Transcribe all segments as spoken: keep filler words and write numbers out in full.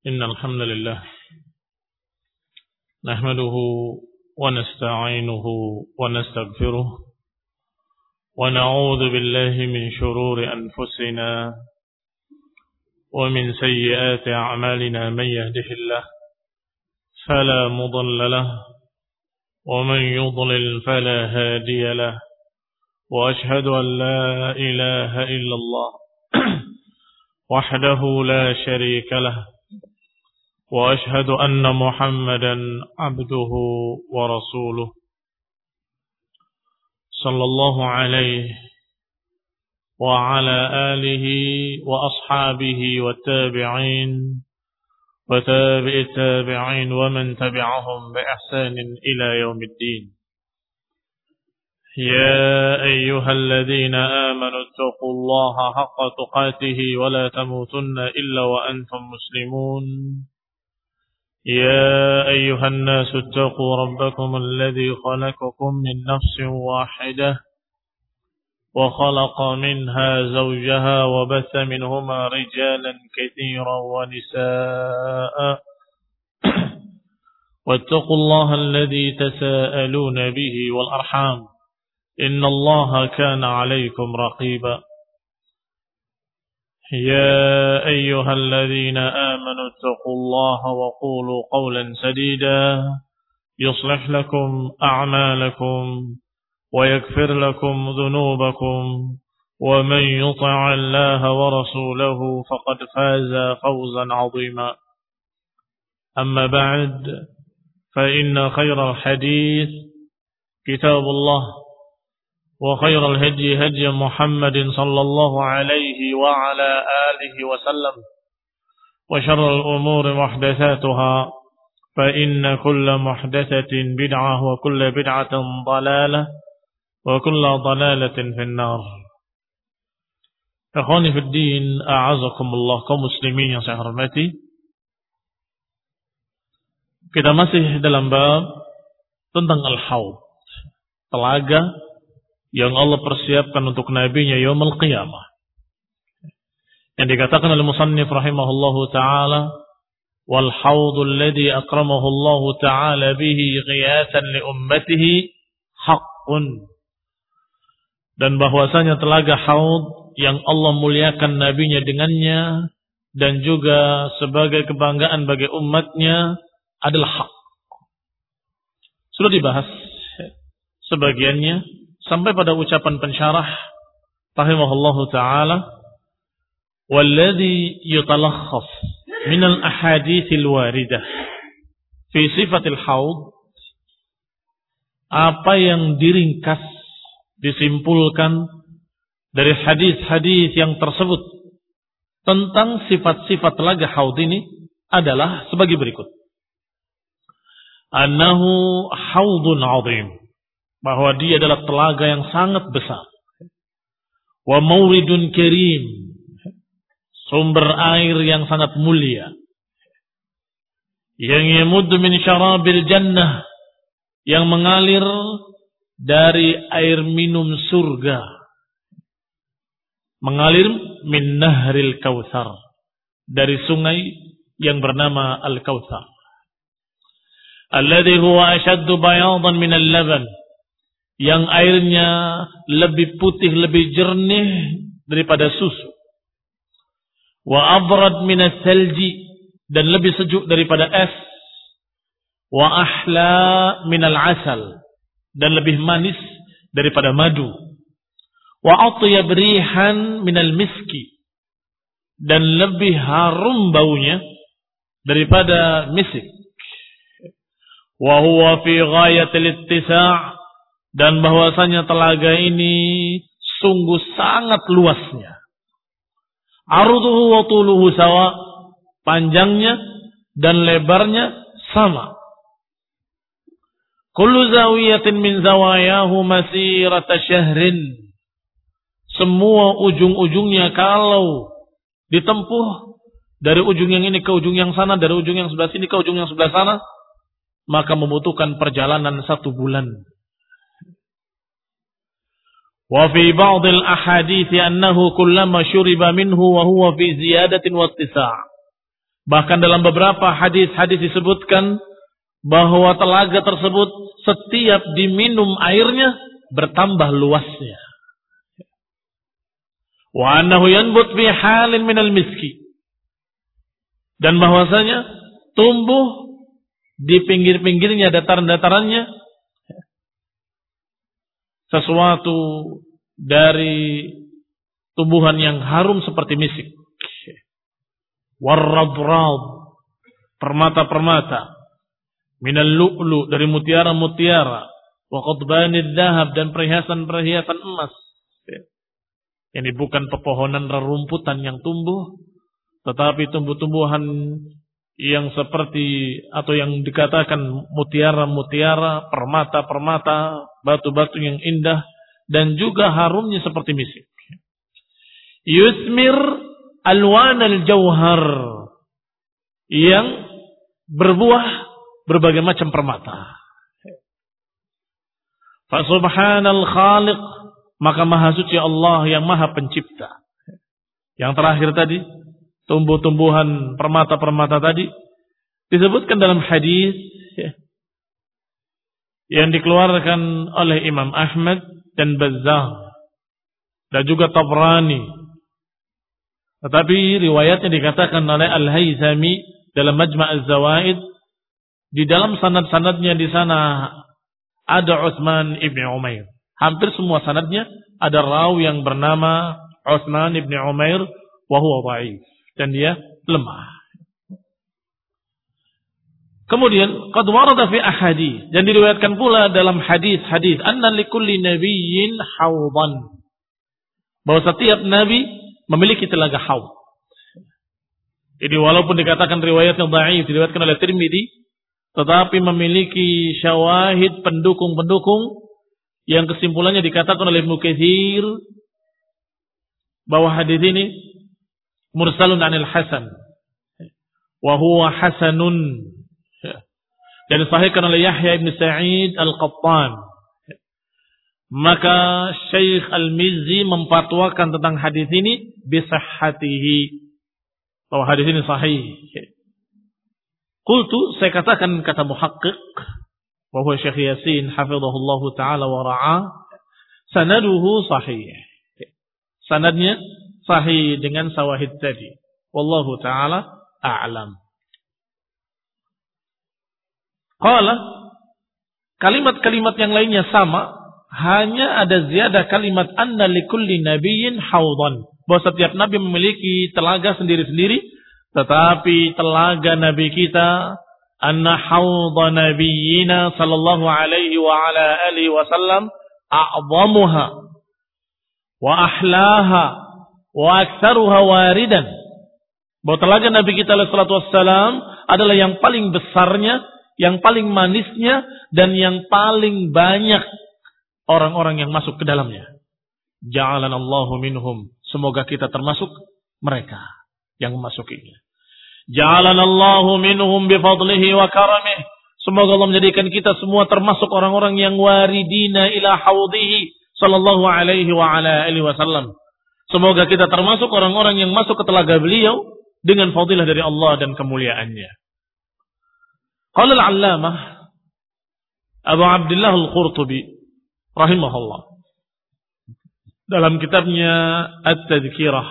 إن الحمد لله نحمده ونستعينه ونستغفره ونعوذ بالله من شرور أنفسنا ومن سيئات أعمالنا. من يهده الله فلا مضل له ومن يضلل فلا هادي له، وأشهد أن لا إله إلا الله وحده لا شريك له، وأشهد أن محمدا عبده ورسوله صلى الله عليه وعلى آله وأصحابه والتابعين وتابع التابعين ومن تبعهم بإحسان إلى يوم الدين. يا أيها الذين آمنوا اتقوا الله حق تقاته ولا تموتن إلا وأنتم مسلمون. يا أيها الناس اتقوا ربكم الذي خلقكم من نفس واحدة وخلق منها زوجها وبث منهما رجالا كثيرا ونساء واتقوا الله الذي تساءلون به والأرحام إن الله كان عليكم رقيبا. يا أيها الذين آمنوا اتقوا الله وقولوا قولا سديدا يصلح لكم أعمالكم ويغفر لكم ذنوبكم، ومن يطع الله ورسوله فقد فاز فوزا عظيما. أما بعد، فإن خير الحديث كتاب الله، وخير الهدي هدي محمد صلى الله عليه وعلى آله وسلم، وشر الأمور محدثاتها، فإن كل محدثة بدعة وكل بدعة ضلالة وكل ضلالة في النار. Ikhwani fi din, a'azakumullah, kaum muslimin yang saya hormati. Kita masih dalam bab tentang al-haud, telaga yang Allah persiapkan untuk nabinya yaumul qiyamah. Yang dikatakan oleh musannif rahimahullahu ta'ala, wal haudul ladzi akramahu Allah ta'ala bihi ghiyatan li ummatihi haqqun. Dan bahwasanya telaga haud yang Allah muliakan nabinya dengannya dan juga sebagai kebanggaan bagi umatnya adalah hak. Sudah dibahas sebagiannya sampai pada ucapan pensyarah rahimahullahu ta'ala, walladhi yutalakhas minal ahadithil waridah fi sifatil haud, apa yang diringkas, disimpulkan dari hadis-hadis yang tersebut tentang sifat-sifat telaga haud ini adalah sebagai berikut. Annahu haudun azim, bahwa dia adalah telaga yang sangat besar. Wa mauridun karim, sumber air yang sangat mulia. Yang yamuddu min syarabil jannah, yang mengalir dari air minum surga. Mengalir min nahril kautsar, dari sungai yang bernama Al-Kautsar. Alladhi huwa ashaddu bayadan min al-laban, yang airnya lebih putih, lebih jernih daripada susu. Wa abrad min as-salji, dan lebih sejuk daripada es. Wa ahla min al-asal, dan lebih manis daripada madu. Wa atyab rihan min al-miski, dan lebih harum baunya daripada misik. Wa huwa fi ghayatil ittisa', dan bahwasanya telaga ini sungguh sangat luasnya. Arduhu wa tuluhu sawa, panjangnya dan lebarnya sama. Kullu zawiyatin min zawayahu masirata syahrin, semua ujung-ujungnya kalau ditempuh dari ujung yang ini ke ujung yang sana, dari ujung yang sebelah sini ke ujung yang sebelah sana, maka membutuhkan perjalanan satu bulan. Wa fi ba'd al-ahadits annahu kullama shuriba minhu wa huwa fi ziyadatin wa ittisaa'. Bahkan dalam beberapa hadis-hadis disebutkan bahwa telaga tersebut setiap diminum airnya bertambah luasnya. Wa annahu yanbut fi halin minal miski. Dan bahwasanya tumbuh di pinggir-pinggirnya, dataran-datarannya sesuatu dari tumbuhan yang harum seperti misik. Warradrad, permata-permata, minal lu'lu, dari mutiara-mutiara, wa qadbanid dhahab, dan perhiasan-perhiasan emas. Ini bukan pepohonan rerumputan yang tumbuh, tetapi tumbuh-tumbuhan yang seperti atau yang dikatakan mutiara-mutiara, permata-permata, batu-batu yang indah, dan juga harumnya seperti misik. Yusmir alwan al-jauhar, yang berbuah berbagai macam permata. Fa subhanal khaliq, maka maha suci Allah yang maha pencipta. Yang terakhir tadi, tumbuh-tumbuhan permata-permata tadi disebutkan dalam hadis yang dikeluarkan oleh Imam Ahmad dan Bazzar dan juga Tabrani. Tetapi riwayatnya dikatakan oleh Al-Haythami dalam Majma' Az-Zawaid, di dalam sanad-sanadnya di sana ada Utsman ibn Umair. Hampir semua sanadnya ada rawi yang bernama Utsman ibn Umair wa huwa dhaif, dan dia lemah. Kemudian qad warada fi ahadits, dan diriwayatkan pula dalam hadis-hadis anna likulli nabiyyin hawdan, bahwa setiap nabi memiliki telaga haud. Jadi walaupun dikatakan riwayatnya dhaif, diriwayatkan oleh Tirmidzi, tetapi memiliki syawahid, pendukung-pendukung yang kesimpulannya dikatakan oleh Ibnu Katsir bahwa hadis ini mursalun anil Hasan wa huwa hasanun, dan disahihkan oleh Yahya ibn Sa'id al-Qattan. Maka Syekh Al-Mizzi memfatwakan tentang hadis ini bisahhatihi, bahwa hadis ini sahih. Qultu, saya katakan, kata muhaqqiq wa huwa Syekh Yasin hafizahullahu taala wa ra'ah, sanaduhu sahih. Sanadnya sahih dengan sawahid tadi. Wallahu taala a'lam. Qala, kalimat-kalimat yang lainnya sama, hanya ada ziyadah kalimat anna likulli nabiyyin hawdan, bahwa setiap nabi memiliki telaga sendiri-sendiri, tetapi telaga nabi kita, anna hawda nabiyyina sallallahu alaihi wa ala alihi wasallam a'zamuha wa ahlaha wa aktsaruha waridan, bahwa telaga nabi kita alaihi salatu wassalam adalah yang paling besarnya, yang paling manisnya, dan yang paling banyak orang-orang yang masuk ke dalamnya. Ja'alanallahu minhum, semoga kita termasuk mereka yang memasukinya. Ja'alanallahu minhum bifadlihi wa karamih, semoga Allah menjadikan kita semua termasuk orang-orang yang waridina ila haudhihi sallallahu alaihi wa ala alihi wasallam. Semoga kita termasuk orang-orang yang masuk ke telaga beliau dengan fadilah dari Allah dan kemuliaannya. Qala al-allamah Abu Abdullah Al-Qurtubi rahimahullah dalam kitabnya At-Tadhkirah,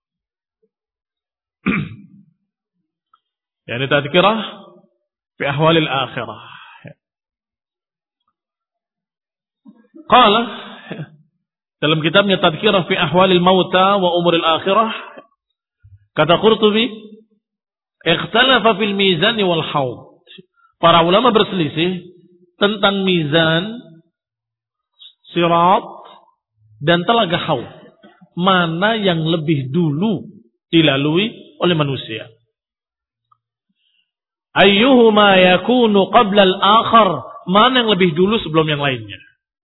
yani Tadhkirah fi ahwalil akhirah, qala, dalam kitabnya Tadhkirah fi ahwalil mauta wa umuril akhirah, kata Qurtubi, ikhtalafa fil mizan wal haud, para ulama berselisih tentang mizan, sirat, dan telaga haud, mana yang lebih dulu dilalui oleh manusia. Ayyuhuma yakunu qabla al-akhar, mana yang lebih dulu sebelum yang lainnya.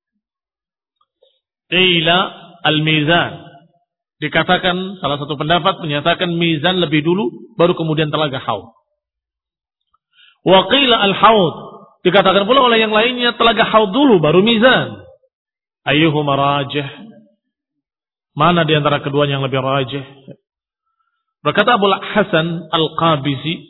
Qila al-mizan, dikatakan, salah satu pendapat menyatakan mizan lebih dulu, baru kemudian telaga haud. Wa qila al-haud, dikatakan pula oleh yang lainnya telaga haud dulu, baru mizan. Ayyuhuma rajih, mana di antara keduanya yang lebih rajih? Berkata Abu Hasan Al-Qabisi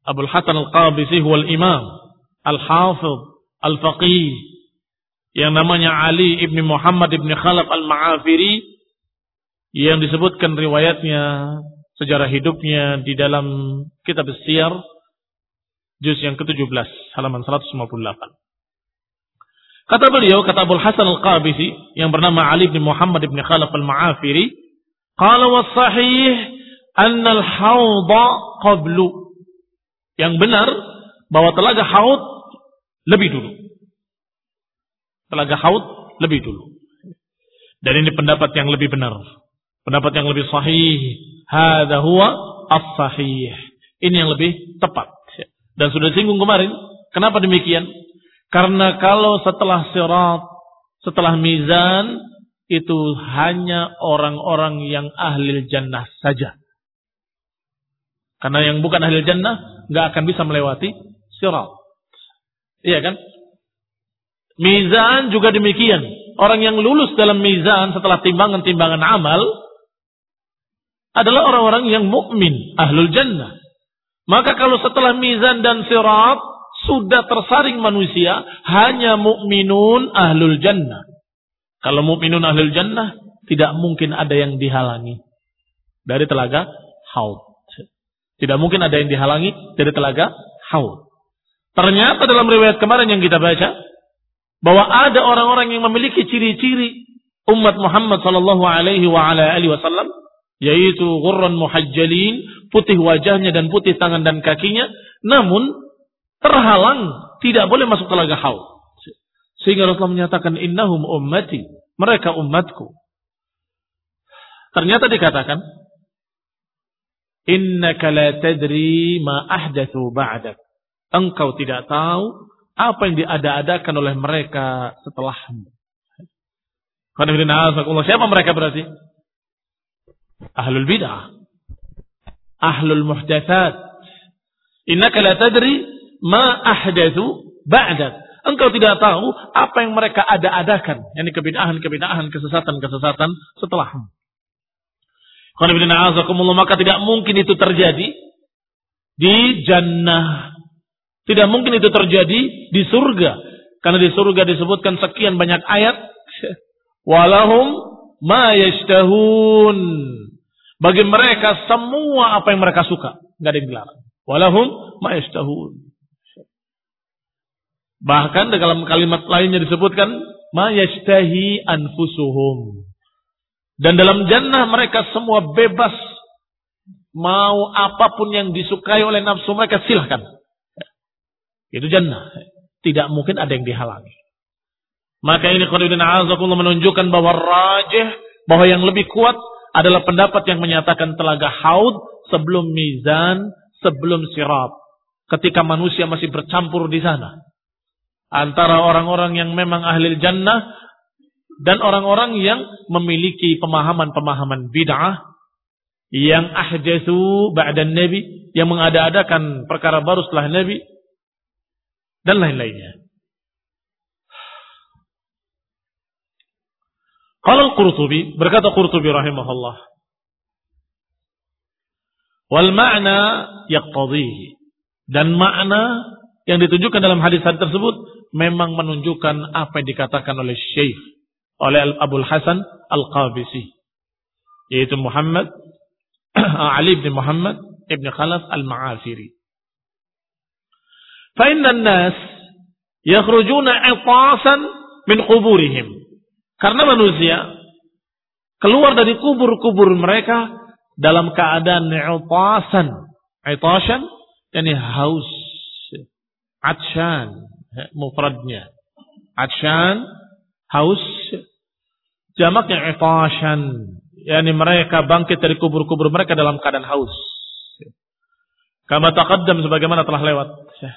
Abul Hasan Al-Qabisi huwal imam al-hafidh al-faqih yang namanya Ali ibn Muhammad ibn Khalaf al-Ma'afiri, yang disebutkan riwayatnya, sejarah hidupnya di dalam kitab Siyar juz yang ke tujuh belas halaman seratus lima puluh delapan. Kata beliau, kata Abul Hasan Al-Qabisi yang bernama Ali bin Muhammad bin Khalaf Al-Ma'afiri, qala was-sahih anna al-hawda qablu. Yang benar bahwa telaga Haud lebih dulu. Telaga Haud lebih dulu. Dan ini pendapat yang lebih benar. Pendapat yang lebih sahih. Hadza huwa as-sahih. Ini yang lebih tepat. Dan sudah singgung kemarin, kenapa demikian? Karena kalau setelah sirat, setelah mizan, itu hanya orang-orang yang ahli jannah saja. Karena yang bukan ahli jannah nggak akan bisa melewati sirat. Iya kan? Mizan juga demikian. Orang yang lulus dalam mizan setelah timbangan-timbangan amal adalah orang-orang yang mukmin, ahlul jannah. Maka kalau setelah mizan dan sirat sudah tersaring manusia, hanya mukminun ahlul jannah. Kalau mukminun ahlul jannah, tidak mungkin ada yang dihalangi dari telaga Haud. Tidak mungkin ada yang dihalangi dari telaga Haud. Ternyata dalam riwayat kemarin yang kita baca, bahwa ada orang-orang yang memiliki ciri-ciri umat Muhammad sallallahu alaihi wa ala alihi wasallam, yaitu ghurran muhajjalin, putih wajahnya dan putih tangan dan kakinya, namun terhalang tidak boleh masuk telaga Haud. Sehingga Rasulullah menyatakan innahum ummati, mereka umatku. Ternyata dikatakan innaka la tadri ma ahdatsu ba'dak. Engkau tidak tahu apa yang diada-adakan oleh mereka setelahmu. Siapa mereka berarti? Ahlul bid'ah, ahlul muhdatsat. Innaka la tadri ma ahdatsu ba'dak. Engkau tidak tahu apa yang mereka ada-adakan, yakni kebid'ahan-kebid'ahan, kesesatan-kesesatan setelahmu. Maka tidak mungkin itu terjadi di jannah. Tidak mungkin itu terjadi di surga. Karena di surga disebutkan sekian banyak ayat. Walahum ma yashtahun. Bagi mereka semua apa yang mereka suka. Tidak ada yang dilarang. Walahum ma yashtahun. Bahkan dalam kalimat lainnya disebutkan ma yashtahi anfusuhum. Dan dalam jannah mereka semua bebas. Mau apapun yang disukai oleh nafsu mereka silahkan. Itu jannah. Tidak mungkin ada yang dihalangi. Maka ini qadidun a'azakullah menunjukkan bahwa rajih, bahwa yang lebih kuat adalah pendapat yang menyatakan telaga Haud sebelum mizan, sebelum sirat. Ketika manusia masih bercampur di sana. Antara orang-orang yang memang ahli jannah dan orang-orang yang memiliki pemahaman-pemahaman bid'ah, yang ahdatsu ba'dan nabi, yang mengada-adakan perkara baru setelah nabi, dan lain-lainnya. Qala Al-Qurtubi, berkata Qurtubi rahimahullah, wal ma'na yaqtadhihi, dan makna yang ditunjukkan dalam hadis-hadis tersebut memang menunjukkan apa yang dikatakan oleh Syekh, oleh Abul Hasan Al-Qabisi, yaitu Muhammad Ali bin Muhammad ibn Khalaf Al-Ma'afiri. Fa inna an-nas yakhrujuna 'itasan min quburihim. Karena manusia keluar dari kubur-kubur mereka dalam keadaan 'itasan. 'Itashan yakni haus. 'Atshan mufradnya. 'Atshan haus, jamaknya 'itashan. Yani mereka bangkit dari kubur-kubur mereka dalam keadaan haus. Kama taqaddam, sebagaimana telah lewat.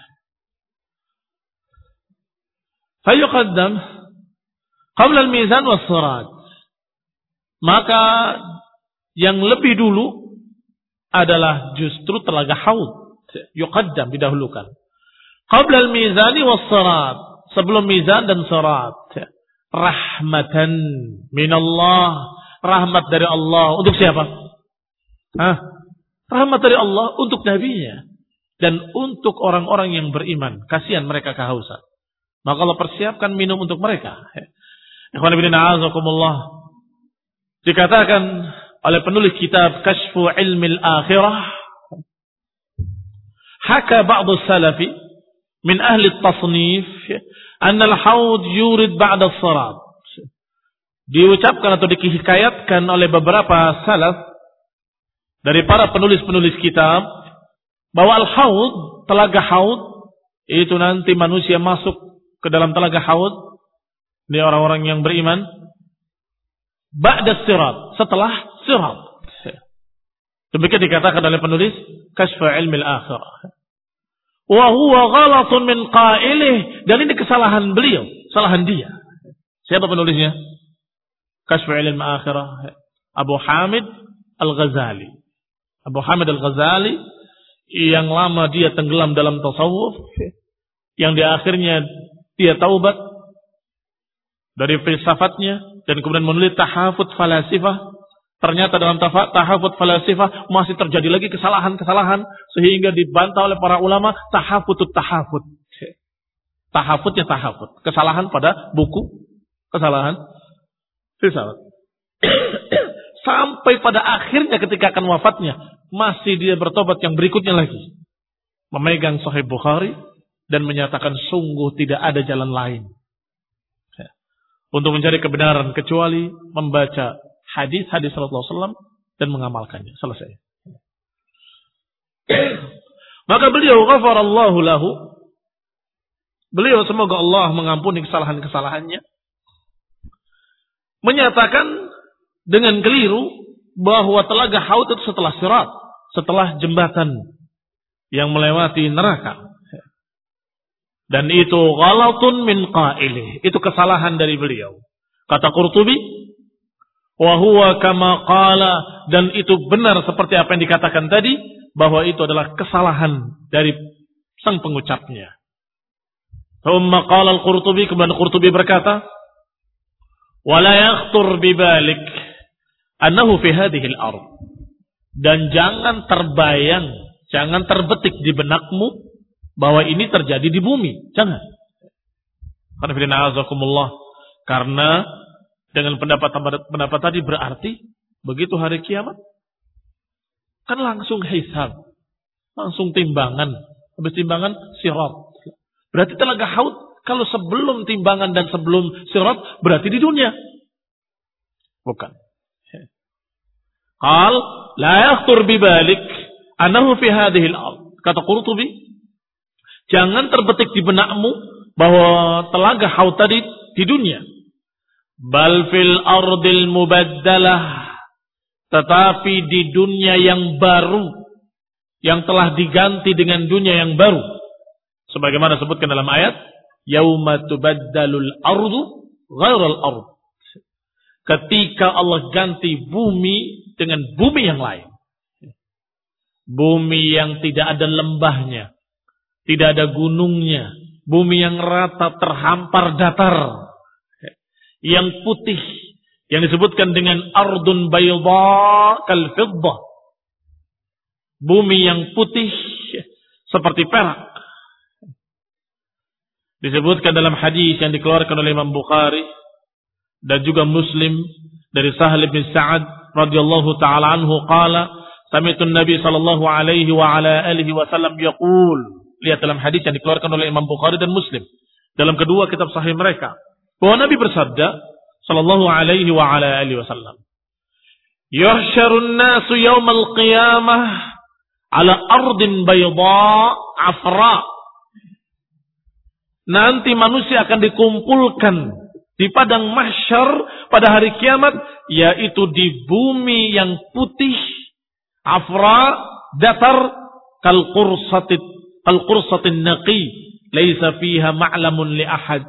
Fayuqaddam qabla al-mizan was-sirat. Maka yang lebih dulu adalah justru telaga Haud. Yuqaddam, didahulukan. Qabla al-mizani was-sirat, sebelum mizan dan sirat. Rahmatan minallah, rahmat dari Allah untuk siapa? Hah? Rahmat dari Allah untuk nabinya. dan untuk orang-orang yang beriman. Kasihan mereka kehausan. Maka Allah persiapkan minum untuk mereka. Ikhwan fillah a'azakumullah. Dikatakan oleh penulis kitab Kashfu Ilmil Akhirah, haka ba'du salafi min ahli at-tasnif anna al-haud yurid ba'da as-salat. Diucapkan atau dihikayatkan oleh beberapa salaf dari para penulis-penulis kitab bahwa al-haud, telaga haud, itu nanti manusia masuk ke dalam telaga haud, ini orang-orang yang beriman, ba'da sirat, setelah sirat. Demikian dikatakan oleh penulis Kashfu Ilmil Akhirah. Wa huwa ghalatun min qailih, dan ini kesalahan beliau, kesalahan dia. Siapa penulisnya? Kashfu Ilmil Akhirah, Abu Hamid Al-Ghazali. Abu Hamid Al-Ghazali yang lama dia tenggelam dalam tasawuf, yang di akhirnya dia taubat dari filsafatnya dan kemudian menulis Tahafut Falasifah. Ternyata dalam Tahafut Falasifah masih terjadi lagi kesalahan-kesalahan sehingga dibantah oleh para ulama. Tahafutut tahafut. Tahafutnya tahafut. Kesalahan pada buku, kesalahan filsafat. Sampai pada akhirnya ketika akan wafatnya masih dia bertobat yang berikutnya lagi. Memegang Sahih Bukhari dan menyatakan sungguh tidak ada jalan lain untuk mencari kebenaran kecuali membaca hadis-hadis Rasulullah sallallahu alaihi wasallam dan mengamalkannya. Selesai. Maka beliau ghafarallahu lahu. Beliau semoga Allah mengampuni kesalahan-kesalahannya. Menyatakan dengan keliru bahwa telaga Haud itu setelah sirat, setelah jembatan yang melewati neraka. Dan itu ghalatun min qailih. Itu kesalahan dari beliau. Kata Qurtubi, wa huwa kama qala, dan itu benar seperti apa yang dikatakan tadi, bahwa itu adalah kesalahan dari sang pengucapnya. Thumma qala al-Qurtubi, kemudian Qurtubi berkata, wa la yakhtur bi balik annahu fi hadhihi al-ard. Dan jangan terbayang, jangan terbetik di benakmu bahwa ini terjadi di bumi. Jangan. Karena dengan pendapat pendapat tadi berarti begitu hari kiamat kan langsung hisab, langsung timbangan, habis timbangan sirat. Berarti telaga Haud kalau sebelum timbangan dan sebelum sirat berarti di dunia. Bukan. Qal la yakhtur bi balik annahu fi hadhihi al-ard. Kata Qurtubi, jangan terbetik di benakmu bahwa telaga Haud tadi di dunia. Bal fil ardil mubaddalah, tetapi di dunia yang baru, yang telah diganti dengan dunia yang baru. Sebagaimana disebutkan dalam ayat, yauma tubaddalul ardu ghairal ard. Ketika Allah ganti bumi dengan bumi yang lain. Bumi yang tidak ada lembahnya, tidak ada gunungnya, bumi yang rata terhampar datar, yang putih, yang disebutkan dengan ardun bayda kal fiddah, bumi yang putih seperti perak. Disebutkan dalam hadis yang dikeluarkan oleh Imam Bukhari dan juga Muslim dari Sahal bin Sa'ad radhiyallahu taala anhu qala sami'tu an-nabi sallallahu alaihi wa ala alihi wasallam yaqul. Lihat dalam hadis yang dikeluarkan oleh Imam Bukhari dan Muslim dalam kedua kitab sahih mereka, bahwa Nabi bersabda sallallahu alaihi wa ala alihi wasallam, yuhsyarun nasu yaumal qiyamah ala ardin bayda afra. Nanti manusia akan dikumpulkan di padang mahsyar pada hari kiamat, yaitu di bumi yang putih afra datar kal qursatit kal qursatin naqi laisa fiha ma'lamun li ahad.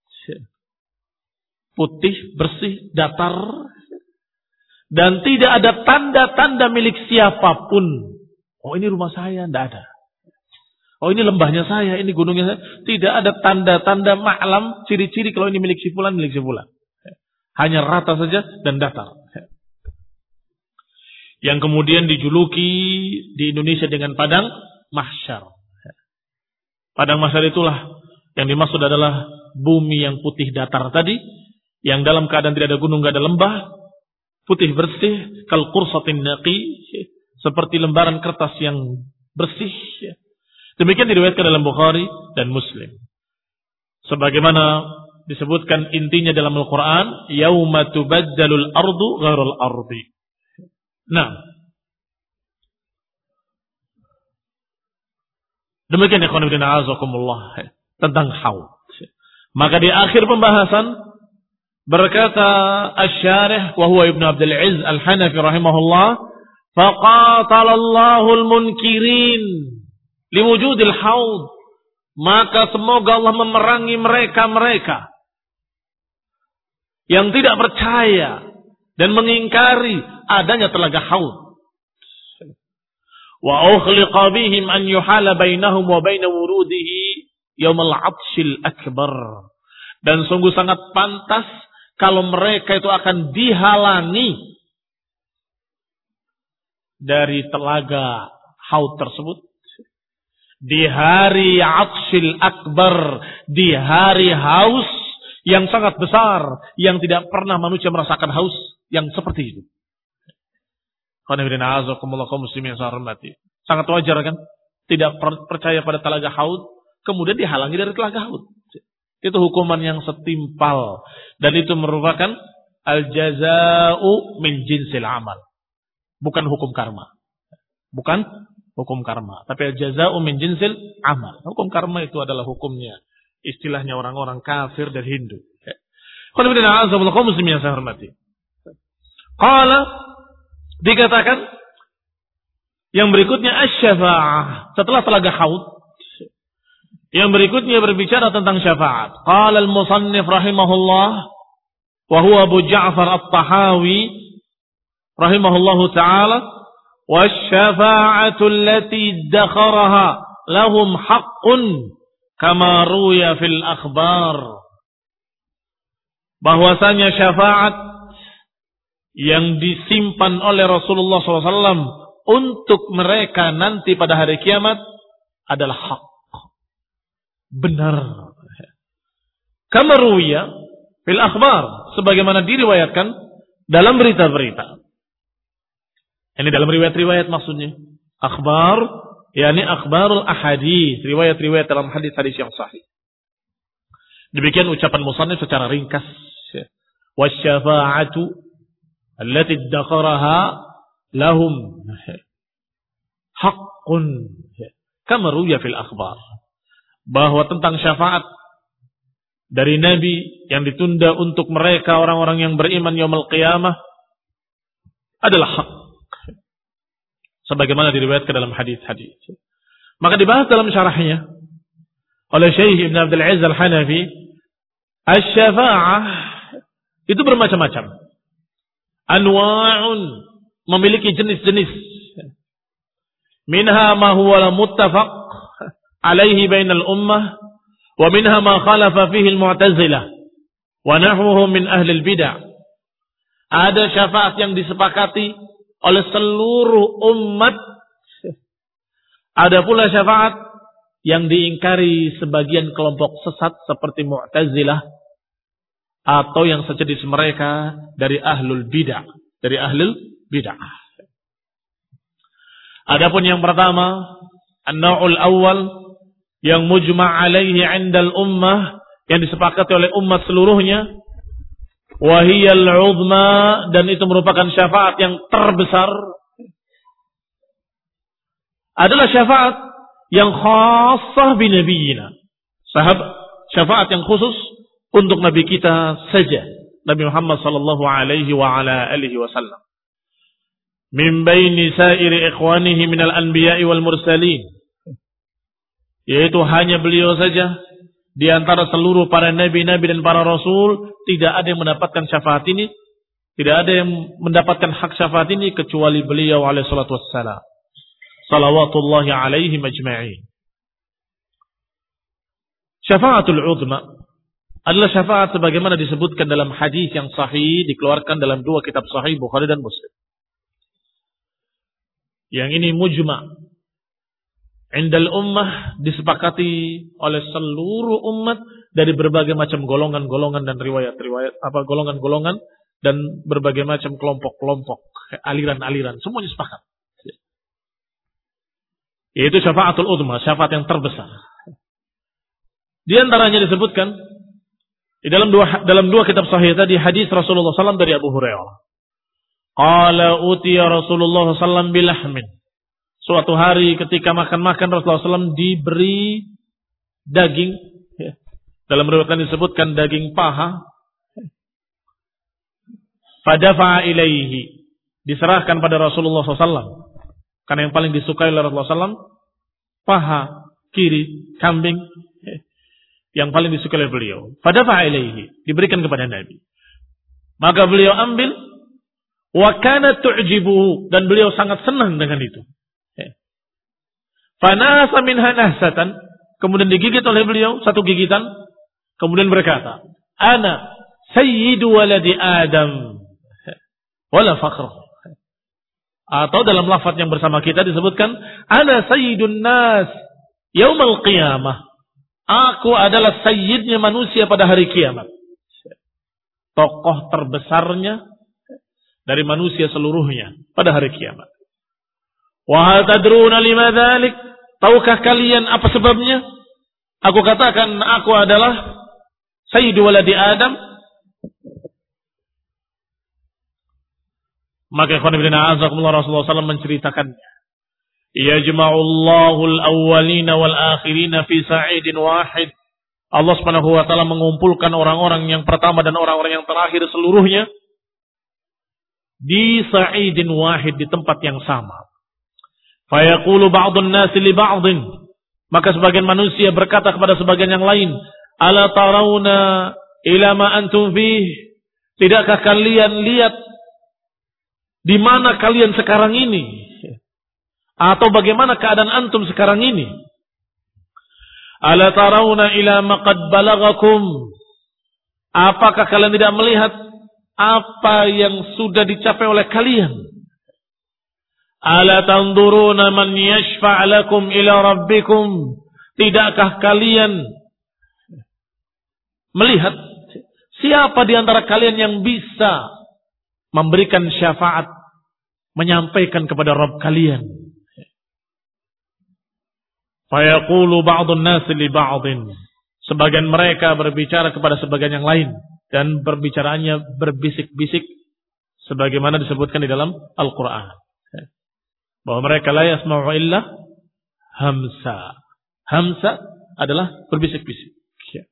Putih, bersih, datar, dan tidak ada tanda-tanda milik siapapun. Oh, ini rumah saya, tidak ada. Oh, ini lembahnya saya, ini gunungnya saya. Tidak ada tanda-tanda ma'lam, ciri-ciri kalau ini milik si fulan, milik si fulan. Hanya rata saja dan datar. Yang kemudian dijuluki di Indonesia dengan padang mahsyar. Padang mahsyar itulah yang dimaksud adalah bumi yang putih datar tadi, yang dalam keadaan tidak ada gunung, tidak ada lembah, putih bersih, kal qursatin naqi, seperti lembaran kertas yang bersih. Demikian diriwayatkan dalam Bukhari dan Muslim. Sebagaimana disebutkan intinya dalam Al-Quran, yauma tubaddalul ardu ghairul ardi. Nah, demikian ikhwan fillah azakumullah tentang haud. Maka di akhir pembahasan berkata asy-syarih wa huwa Ibnu Abdul Aziz Al-Hanafi rahimahullah, faqatalallahu al-munkirin liwujudil haud, maka semoga Allah memerangi mereka-mereka yang tidak percaya dan mengingkari adanya telaga haud. Wa ukhliqa bihim an yuhala bainahum wa baina wurudihi yaumul 'atshil akbar. Dan sungguh sangat pantas kalau mereka itu akan dihalangi dari telaga haud tersebut di hari 'atshil akbar, di hari haus yang sangat besar, yang tidak pernah manusia merasakan haus yang seperti itu. Sangat wajar kan? Tidak percaya pada telaga haud, kemudian dihalangi dari telaga haud. Itu hukuman yang setimpal. Dan itu merupakan al-jaza'u min jinsil amal. Bukan hukum karma. Bukan hukum karma. Tapi al-jaza'u min jinsil amal. Hukum karma itu adalah hukumnya. Istilahnya orang-orang kafir dan Hindu. Qala, dikatakan yang berikutnya asy-syafa'ah. Setelah telaga haud, yang berikutnya berbicara tentang syafaat. Qala al-musannif rahimahullah wa huwa Abu Ja'far At-Tahawi rahimahullahu ta'ala, wasyafa'atu allati dakharaha lahum haqqun kama ruya fil akhbar. Bahwasanya syafaat yang disimpan oleh Rasulullah shallallahu alaihi wasallam untuk mereka nanti pada hari kiamat adalah hak. Benar. Kama ruwiya fil akhbar, sebagaimana diriwayatkan dalam berita-berita. Ini dalam riwayat-riwayat maksudnya. Akhbar, yakni akhbarul ahadits, riwayat-riwayat dalam hadis-hadis yang sahih. Demikian ucapan musannif secara ringkas. Wasyafa'atu allati dakharaha lahum haqqun kama ruwiya fil akhbar. Bahwa tentang syafaat dari Nabi yang ditunda untuk mereka orang-orang yang beriman yaumul qiyamah adalah hak. Sebagaimana diriwayatkan dalam hadis-hadis. Maka dibahas dalam syarahnya oleh Syekh Ibnu Abdul Aziz Al-Hanafi, asy-syafa'ah itu bermacam-macam. Anwa'un, memiliki jenis-jenis. Minha ma huwa muttafaq alaihi bainal ummah, wa minha ma khalafa fihi al-mu'tazilah wa nahwuhum min ahli al-bid'ah. Ada syafaat yang disepakati oleh seluruh umat. Ada pula syafaat yang diingkari sebagian kelompok sesat seperti Mu'tazilah atau yang sejenis mereka dari ahlul bid'ah, dari ahlul bid'ah. Adapun yang pertama, an-naw'ul awal yang mujma' alaihi 'indal ummah, yang disepakati oleh umat seluruhnya, wa hiyal 'uzma, dan itu merupakan syafaat yang terbesar, adalah syafaat yang khassah bi nabiyina. Sahabat, syafaat yang khusus untuk nabi kita saja, Nabi Muhammad sallallahu alaihi wa ala alihi wasallam. Min baini sa'iri ikhwanihi minal anbiya'i wal mursalin, yaitu hanya beliau saja di antara seluruh para nabi-nabi dan para rasul, tidak ada yang mendapatkan syafaat ini, tidak ada yang mendapatkan hak syafaat ini kecuali beliau alaihi salatu wassalam. Salawatullahi alaihi majma'in. Syafaatul uzma adalah syafaat sebagaimana disebutkan dalam hadis yang sahih, dikeluarkan dalam dua kitab sahih Bukhari dan Muslim. Yang ini mujma', indal ummah, disepakati oleh seluruh umat dari berbagai macam golongan-golongan dan riwayat-riwayat, apa golongan-golongan dan berbagai macam kelompok-kelompok, aliran-aliran, semuanya sepakat. Yaitu syafaatul uzma, syafaat yang terbesar. Di antaranya disebutkan di dalam dua dalam dua kitab sahih tadi hadis Rasulullah sallallahu alaihi wasallam dari Abu Hurairah. Qala utiya Rasulullah sallallahu alaihi wasallam bilahmin. Suatu hari ketika makan-makan Rasulullah sallallahu alaihi wasallam diberi daging. Ya. Dalam riwayat disebutkan daging paha. Fadafa'a ilaihi. Diserahkan pada Rasulullah sallallahu alaihi wasallam. Karena yang paling disukai oleh Rasulullah sallallahu alaihi wasallam paha kiri kambing. Ya. Yang paling disukai oleh beliau. Fadafa'a ilaihi. Diberikan kepada Nabi. Maka beliau ambil. Wa kanat tu'jibuhu. Dan beliau sangat senang dengan itu. Fanasa minha nahsatan, kemudian digigit oleh beliau satu gigitan, kemudian berkata, ana sayyidu waladi Adam wala fakhr. Atau dalam lafaz yang bersama kita disebutkan, ana sayyidun nas yaumal qiyamah. Aku adalah sayyidnya manusia pada hari kiamat. Tokoh terbesarnya dari manusia seluruhnya pada hari kiamat. Wa hal tadruna lima dzalik? Tahukah kalian apa sebabnya? Aku katakan aku adalah sayyidu waladi Adam. Maka ikhwan fillah azakumullah Rasulullah sallallahu alaihi wasallam menceritakannya. Yajma'ullahu al-awwalina wal akhirina fi sa'idin wahid. Allah Subhanahu wa taala mengumpulkan orang-orang yang pertama dan orang-orang yang terakhir seluruhnya di sa'idin wahid, di tempat yang sama. Fayaqulu ba'dun nasi li ba'din. Maka sebagian manusia berkata kepada sebagian yang lain, ala tarawna ila ma antum fih? Tidakkah kalian lihat di mana kalian sekarang ini? Atau bagaimana keadaan antum sekarang ini? Ala tarawna ila ma qad balagakum? Apakah kalian tidak melihat apa yang sudah dicapai oleh kalian? Ala tanduruna man yashfa' lakum ila rabbikum? Tidakkah kalian melihat siapa di antara kalian yang bisa memberikan syafaat, menyampaikan kepada Rabb kalian? Fayaqulu ba'dun nas li ba'din. Sebagian mereka berbicara kepada sebagian yang lain dan perbicaraannya berbisik-bisik sebagaimana disebutkan di dalam Al-Qur'an. Bahwa mereka la yasma'u illa hamsa. Hamsa adalah berbisik-bisik. Ya.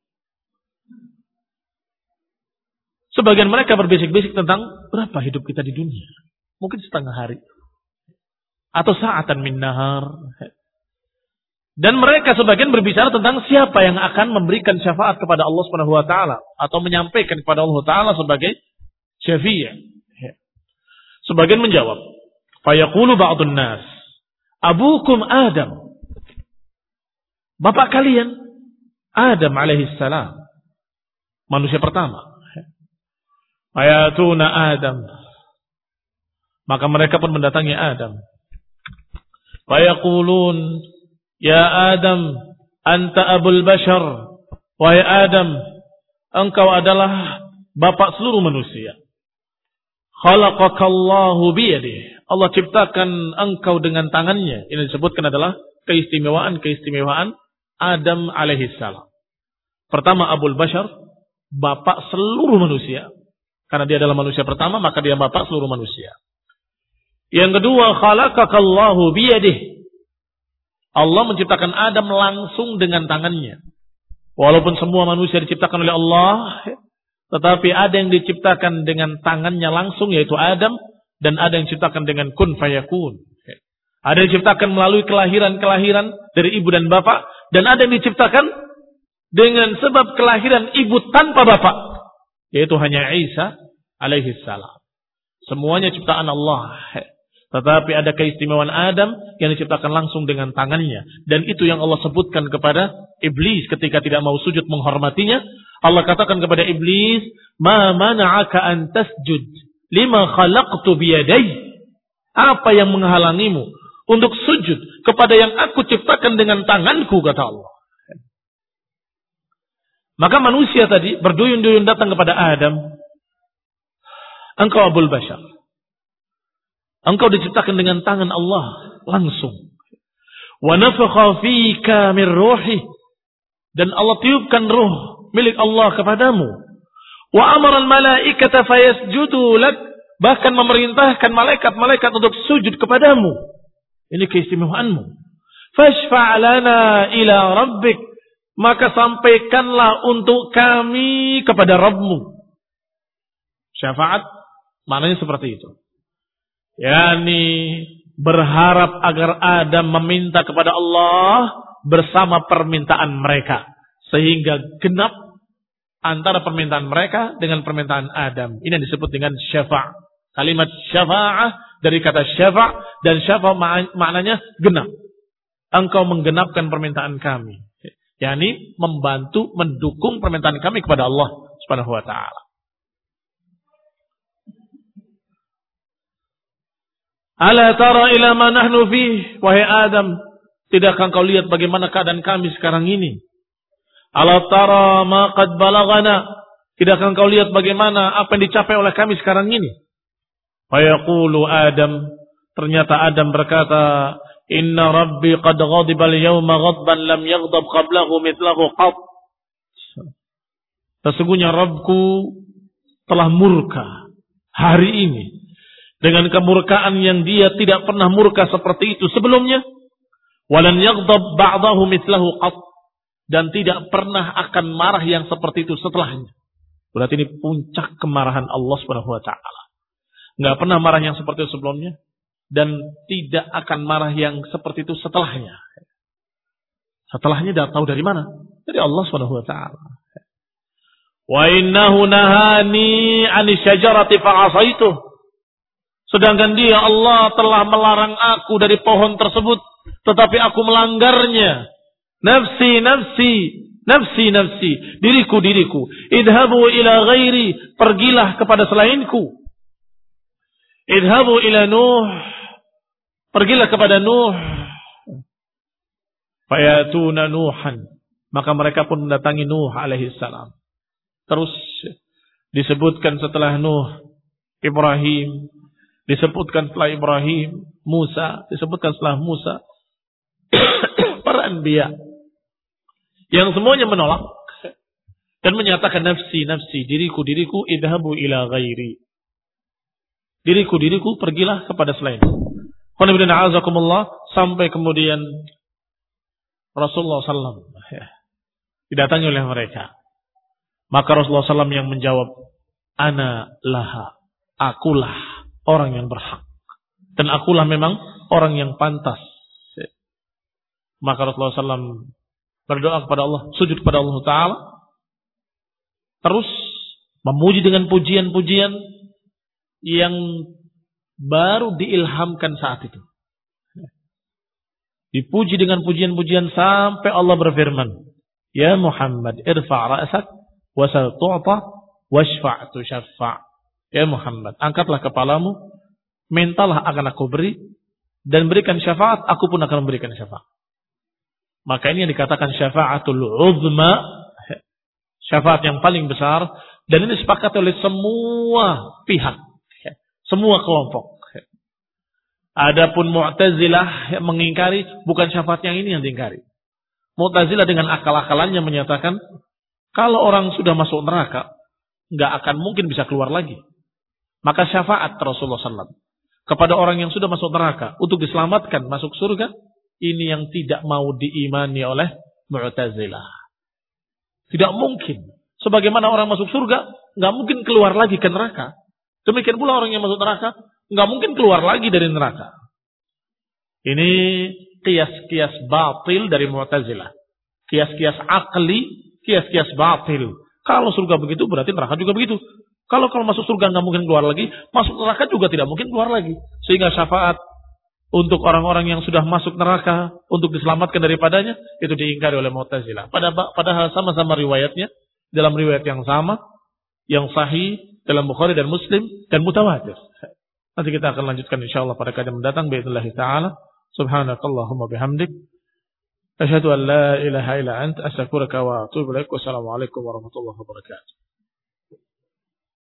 Sebagian mereka berbisik-bisik tentang berapa hidup kita di dunia. Mungkin setengah hari. Atau sa'atan min nahar. Dan mereka sebagian berbicara tentang siapa yang akan memberikan syafaat kepada Allah Subhanahu wa taala atau menyampaikan kepada Allah taala sebagai syafi'iyah. Ya. Sebagian menjawab, fayaqulu ba'dun nas, abukum Adam. Bapak kalian Adam alaihi salam, manusia pertama. Ayatuna Adam. Maka mereka pun mendatangi Adam. Fayaqulun, ya Adam, anta abul bashar. Wahai Adam, engkau adalah bapak seluruh manusia. Khalaqakallahu biyadihi. Allah ciptakan engkau dengan tangannya. Ini disebutkan adalah keistimewaan-keistimewaan Adam alaihi salam. Pertama, Abul Bashar, bapak seluruh manusia. Karena dia adalah manusia pertama, maka dia bapak seluruh manusia. Yang kedua, khalaqakallahu biyadihi. Allah menciptakan Adam langsung dengan tangannya. Walaupun semua manusia diciptakan oleh Allah, tetapi ada yang diciptakan dengan tangannya langsung, yaitu Adam. Dan ada yang diciptakan dengan kun fayakun. Ada yang diciptakan melalui kelahiran-kelahiran dari ibu dan bapak. Dan ada yang diciptakan dengan sebab kelahiran ibu tanpa bapak. Yaitu hanya Isa alaihi salam. Semuanya ciptaan Allah. Tetapi ada keistimewaan Adam yang diciptakan langsung dengan tangannya. Dan itu yang Allah sebutkan kepada Iblis ketika tidak mau sujud menghormatinya. Allah katakan kepada Iblis, ma mana'aka an tasjud lima khalaqtu biyadai. Apa yang menghalangimu untuk sujud kepada yang aku ciptakan dengan tanganku, kata Allah. Maka manusia tadi berduyun-duyun datang kepada Adam. Engkau Abul Bashar. Engkau diciptakan dengan tangan Allah langsung. Wa nafakha fika min ruhi. Dan Allah tiupkan ruh milik Allah kepadamu. Wa amara al-malaikata fayasjudu lak. Bahkan memerintahkan malaikat-malaikat untuk sujud kepadamu. Ini keistimewaanmu. Fashfa' lana ila rabbik. Maka sampaikanlah untuk kami kepada Rabbmu. Syafaat maknanya seperti itu. Yani berharap agar Adam meminta kepada Allah bersama permintaan mereka. Sehingga genap antara permintaan mereka dengan permintaan Adam. Ini yang disebut dengan syafa'. Kalimat syafa'ah dari kata syafa' dan syafa' maknanya genap. Engkau menggenapkan permintaan kami. Yani membantu, mendukung permintaan kami kepada Allah Subhanahu wa ta'ala. Ala tara ila ma nahnu fih, wahai Adam, tidakkah engkau lihat bagaimana keadaan kami sekarang ini? Ala tara ma qad balagana, tidakkah engkau lihat bagaimana apa yang dicapai oleh kami sekarang ini? Wa yaqulu Adam, ternyata Adam berkata, Inna Rabbi qad ghadiba al-yawma ghadban lam yaghdab qablahu mithlahu qat. Sesungguhnya Rabbku telah murka hari ini dengan kemurkaan yang dia tidak pernah murka seperti itu sebelumnya. Walan yaghdab ba'dahu mithlahu qat, dan tidak pernah akan marah yang seperti itu setelahnya. Berarti ini puncak kemarahan Allah Subhanahu wa taala. Enggak pernah marah yang seperti itu sebelumnya. Dan tidak akan marah yang seperti itu setelahnya. Setelahnya dah tahu dari mana? Dari Allah Subhanahu wa taala. Wa innahu nahani 'ani syajarati fa'asaitu. Sedangkan dia Allah telah melarang aku dari pohon tersebut, tetapi aku melanggarnya. Nafsi nafsi, nafsi nafsi, diriku diriku. Idhabu ila ghairi, pergilah kepada selainku. Idhabu ila Nuh, pergilah kepada Nuh. Fayatuna Nuhan. Maka mereka pun mendatangi Nuh alaihi salam. Terus disebutkan setelah Nuh, Ibrahim. Disebutkan setelah Ibrahim, Musa. Disebutkan setelah Musa, para anbiya. Yang semuanya menolak. Dan menyatakan nafsi, nafsi, diriku, diriku, idhabu ila ghairi. Diriku, diriku, pergilah kepada selainku. Sampai kemudian Rasulullah sallallahu alaihi wasallam didatangi oleh mereka. Maka Rasulullah sallallahu alaihi wasallam yang menjawab, Ana laha, akulah orang yang berhak. Dan akulah memang orang yang pantas. Maka Rasulullah sallallahu alaihi wasallam berdoa kepada Allah, sujud kepada Allah Ta'ala. Terus memuji dengan pujian-pujian yang baru diilhamkan saat itu. Dipuji dengan pujian-pujian sampai Allah berfirman, Ya Muhammad, irfa' ra'sak, wasal tu'ta, washfa' tushaffa'. Ya Muhammad, angkatlah kepalamu, mintalah akan aku beri, dan berikan syafaat, aku pun akan memberikan syafaat. Maka ini yang dikatakan syafa'atul uzma, syafaat yang paling besar, dan ini disepakati oleh semua pihak, semua kelompok. Adapun Mu'tazilah yang mengingkari, bukan syafaat yang ini yang diingkari. Mu'tazilah dengan akal-akalannya menyatakan, kalau orang sudah masuk neraka, nggak akan mungkin bisa keluar lagi. Maka syafaat Rasulullah sallallahu alaihi wasallam kepada orang yang sudah masuk neraka untuk diselamatkan masuk surga, ini yang tidak mau diimani oleh Mu'tazilah. Tidak mungkin. Sebagaimana orang masuk surga, nggak mungkin keluar lagi ke neraka. Demikian pula orang yang masuk neraka, nggak mungkin keluar lagi dari neraka. Ini kias-kias batil dari Mu'tazilah. Kias-kias akli, kias-kias batil. Kalau surga begitu, berarti neraka juga begitu. Kalau kalau masuk surga nggak mungkin keluar lagi, masuk neraka juga tidak mungkin keluar lagi. Sehingga syafaat untuk orang-orang yang sudah masuk neraka untuk diselamatkan daripadanya, itu diingkari oleh Mu'tazilah. Padahal sama-sama riwayatnya, dalam riwayat yang sama, yang sahih dalam Bukhari dan Muslim dan mutawatir. Nanti kita akan lanjutkan insyaallah pada kajian mendatang باذن الله taala. Subhanakallahumma bihamdik. Asyhadu an la ilaha illa anta astaghfiruka wa atubu ilaik. Wassalamualaikum warahmatullahi wabarakatuh.